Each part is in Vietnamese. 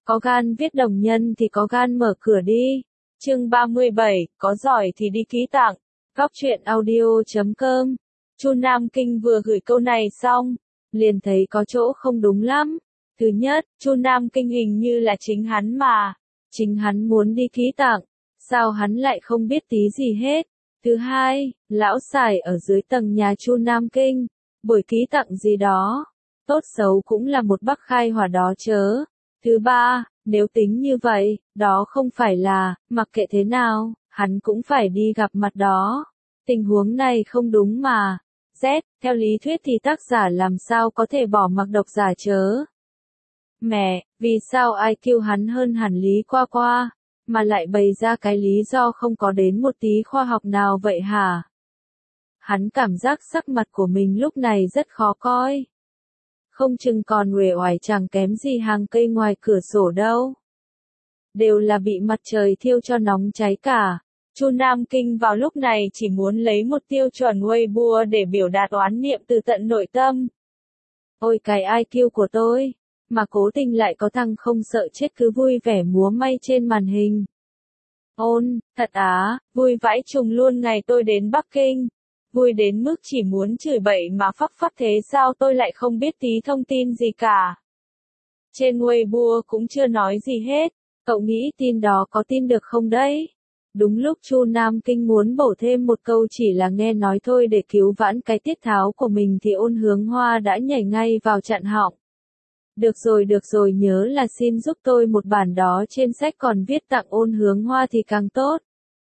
Có gan viết đồng nhân thì có gan mở cửa đi. Chương 37, có giỏi thì đi ký tặng. Góc truyện audio.com. Chu Nam Kinh vừa gửi câu này xong, liền thấy có chỗ không đúng lắm. Thứ nhất, Chu Nam Kinh hình như là chính hắn mà. Chính hắn muốn đi ký tặng, sao hắn lại không biết tí gì hết. Thứ hai, lão xài ở dưới tầng nhà Chu Nam Kinh, buổi ký tặng gì đó, tốt xấu cũng là một bác khai hỏa đó chớ. Thứ ba, nếu tính như vậy, đó không phải là, mặc kệ thế nào, hắn cũng phải đi gặp mặt đó. Tình huống này không đúng mà. Z, theo lý thuyết thì tác giả làm sao có thể bỏ mặc độc giả chớ. Mẹ, vì sao IQ hắn hơn hẳn Lý Qua Qua, mà lại bày ra cái lý do không có đến một tí khoa học nào vậy hả? Hắn cảm giác sắc mặt của mình lúc này rất khó coi. Không chừng còn uể oải chẳng kém gì hàng cây ngoài cửa sổ đâu. Đều là bị mặt trời thiêu cho nóng cháy cả. Chu Nam Kinh vào lúc này chỉ muốn lấy một tiêu chuẩn Weibo để biểu đạt oán niệm từ tận nội tâm. Ôi cái IQ của tôi, mà cố tình lại có thằng không sợ chết cứ vui vẻ múa may trên màn hình. Ôn, thật á, vui vãi trùng luôn ngày tôi đến Bắc Kinh. Vui đến mức chỉ muốn chửi bậy mà phắc thế sao tôi lại không biết tí thông tin gì cả. Trên Weibo cũng chưa nói gì hết, cậu nghĩ tin đó có tin được không đấy? Đúng lúc Chu Nam Kinh muốn bổ thêm một câu chỉ là nghe nói thôi để cứu vãn cái tiết tháo của mình thì Ôn Hướng Hoa đã nhảy ngay vào chặn họng. Được rồi, nhớ là xin giúp tôi một bản đó trên sách còn viết tặng Ôn Hướng Hoa thì càng tốt.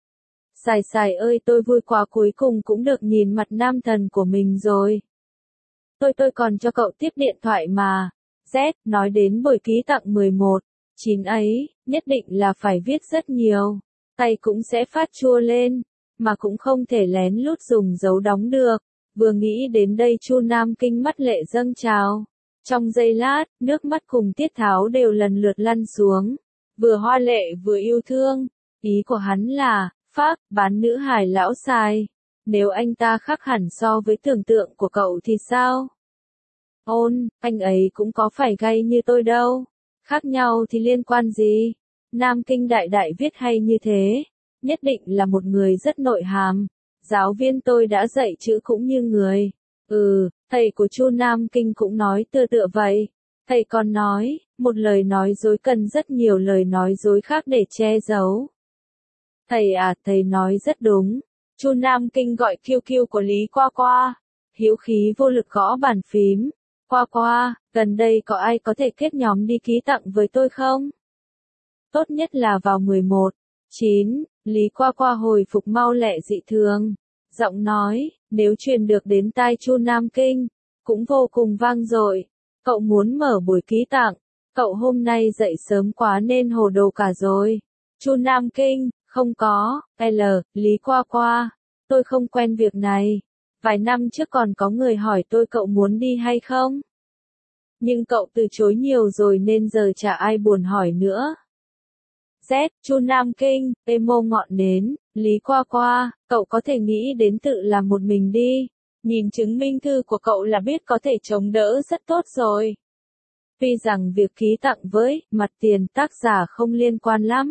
Xài ơi tôi vui quá cuối cùng cũng được nhìn mặt nam thần của mình rồi. Tôi còn cho cậu tiếp điện thoại mà. Z, nói đến buổi ký tặng 11/9 ấy, nhất định là phải viết rất nhiều. Tay cũng sẽ phát chua lên, mà cũng không thể lén lút dùng dấu đóng được. Vừa nghĩ đến đây Chu Nam Kinh mắt lệ dâng trào. Trong giây lát, nước mắt cùng tiết tháo đều lần lượt lăn xuống. Vừa hoa lệ vừa yêu thương. Ý của hắn là, phác, bán nữ hài lão xài. Nếu anh ta khác hẳn so với tưởng tượng của cậu thì sao? Ôn, anh ấy cũng có phải gay như tôi đâu. Khác nhau thì liên quan gì? Nam Kinh đại viết hay như thế. Nhất định là một người rất nội hàm. Giáo viên tôi đã dạy chữ cũng như người. Thầy của Chu Nam Kinh cũng nói tựa vậy. Thầy còn nói, một lời nói dối cần rất nhiều lời nói dối khác để che giấu. Thầy nói rất đúng. Chu Nam Kinh gọi QQ của Lý Qua Qua. Hữu khí vô lực gõ bàn phím. Qua, gần đây có ai có thể kết nhóm đi ký tặng với tôi không? Tốt nhất là vào 11/9, Lý Qua hồi phục mau lẹ dị thường. Giọng nói, nếu truyền được đến tai Chu Nam Kinh, cũng vô cùng vang dội. Cậu muốn mở buổi ký tặng, cậu hôm nay dậy sớm quá nên hồ đồ cả rồi. Chu Nam Kinh, không có, Lý Qua, tôi không quen việc này. Vài năm trước còn có người hỏi tôi cậu muốn đi hay không? Nhưng cậu từ chối nhiều rồi nên giờ chả ai buồn hỏi nữa. Z, Chu Nam Kinh, emo ngọn nến, Lý Qua, cậu có thể nghĩ đến tự làm một mình đi. Nhìn chứng minh thư của cậu là biết có thể chống đỡ rất tốt rồi. Tuy rằng việc ký tặng với mặt tiền tác giả không liên quan lắm.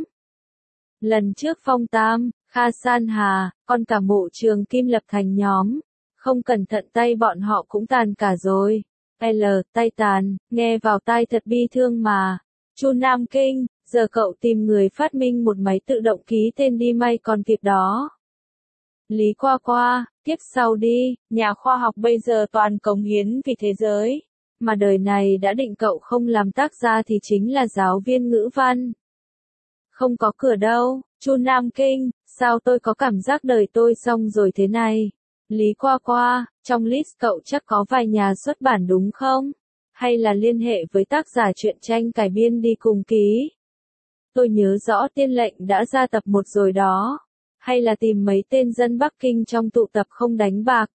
Lần trước Phong Tam, Kha San Hà, còn cả Mộ Trường Kim lập thành nhóm. Không cẩn thận tay bọn họ cũng tàn cả rồi. Tay tàn, nghe vào tai thật bi thương mà. Chu Nam Kinh, giờ cậu tìm người phát minh một máy tự động ký tên đi may còn kịp đó. Lý Qua, tiếp sau đi, nhà khoa học bây giờ toàn cống hiến vì thế giới. Mà đời này đã định cậu không làm tác gia thì chính là giáo viên ngữ văn. Không có cửa đâu, Chu Nam Kinh, sao tôi có cảm giác đời tôi xong rồi thế này? Lý Qua, trong list cậu chắc có vài nhà xuất bản đúng không? Hay là liên hệ với tác giả truyện tranh cải biên đi cùng ký? Tôi nhớ rõ Tiên Lệnh đã ra tập 1 rồi đó. Hay là tìm mấy tên dân Bắc Kinh trong tụ tập không đánh bạc?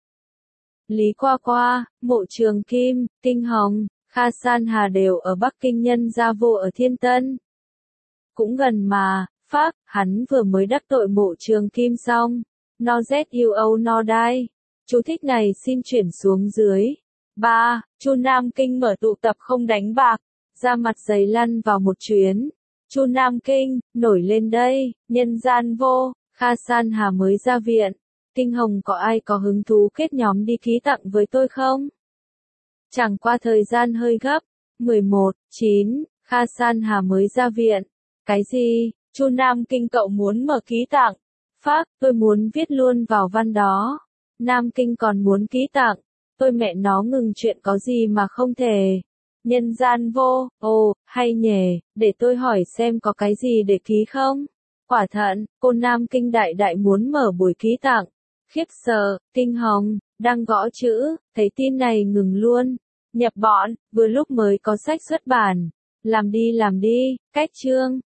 Lý Qua, Mộ Trường Kim, Kinh Hồng, Kha San Hà đều ở Bắc Kinh nhân gia vô ở Thiên Tân. Cũng gần mà, phác, hắn vừa mới đắc tội Mộ Trường Kim xong. No ZUO no die. Chú thích này xin chuyển xuống dưới. 3. Chu Nam Kinh mở tụ tập không đánh bạc. ra mặt giấy lăn vào một chuyến. Chu Nam Kinh, nổi lên đây, nhân gian vô, Kha San Hà mới ra viện. Kinh Hồng có ai có hứng thú kết nhóm đi ký tặng với tôi không? Chẳng qua thời gian hơi gấp. 11/9, Kha San Hà mới ra viện. Cái gì? Chu Nam Kinh cậu muốn mở ký tặng? Phác, tôi muốn viết luôn vào văn đó. Nam Kinh còn muốn ký tặng. Tôi mẹ nó ngừng chuyện có gì mà không thể. Nhân gian vô, ồ, hay nhề, để tôi hỏi xem có cái gì để ký không? Quả thận, cô Nam Kinh đại đại muốn mở buổi ký tặng. Khiếp sợ, Kinh Hồng, đang gõ chữ, thấy tin này ngừng luôn. Nhập bọn, vừa lúc mới có sách xuất bản. Làm đi, cách chương.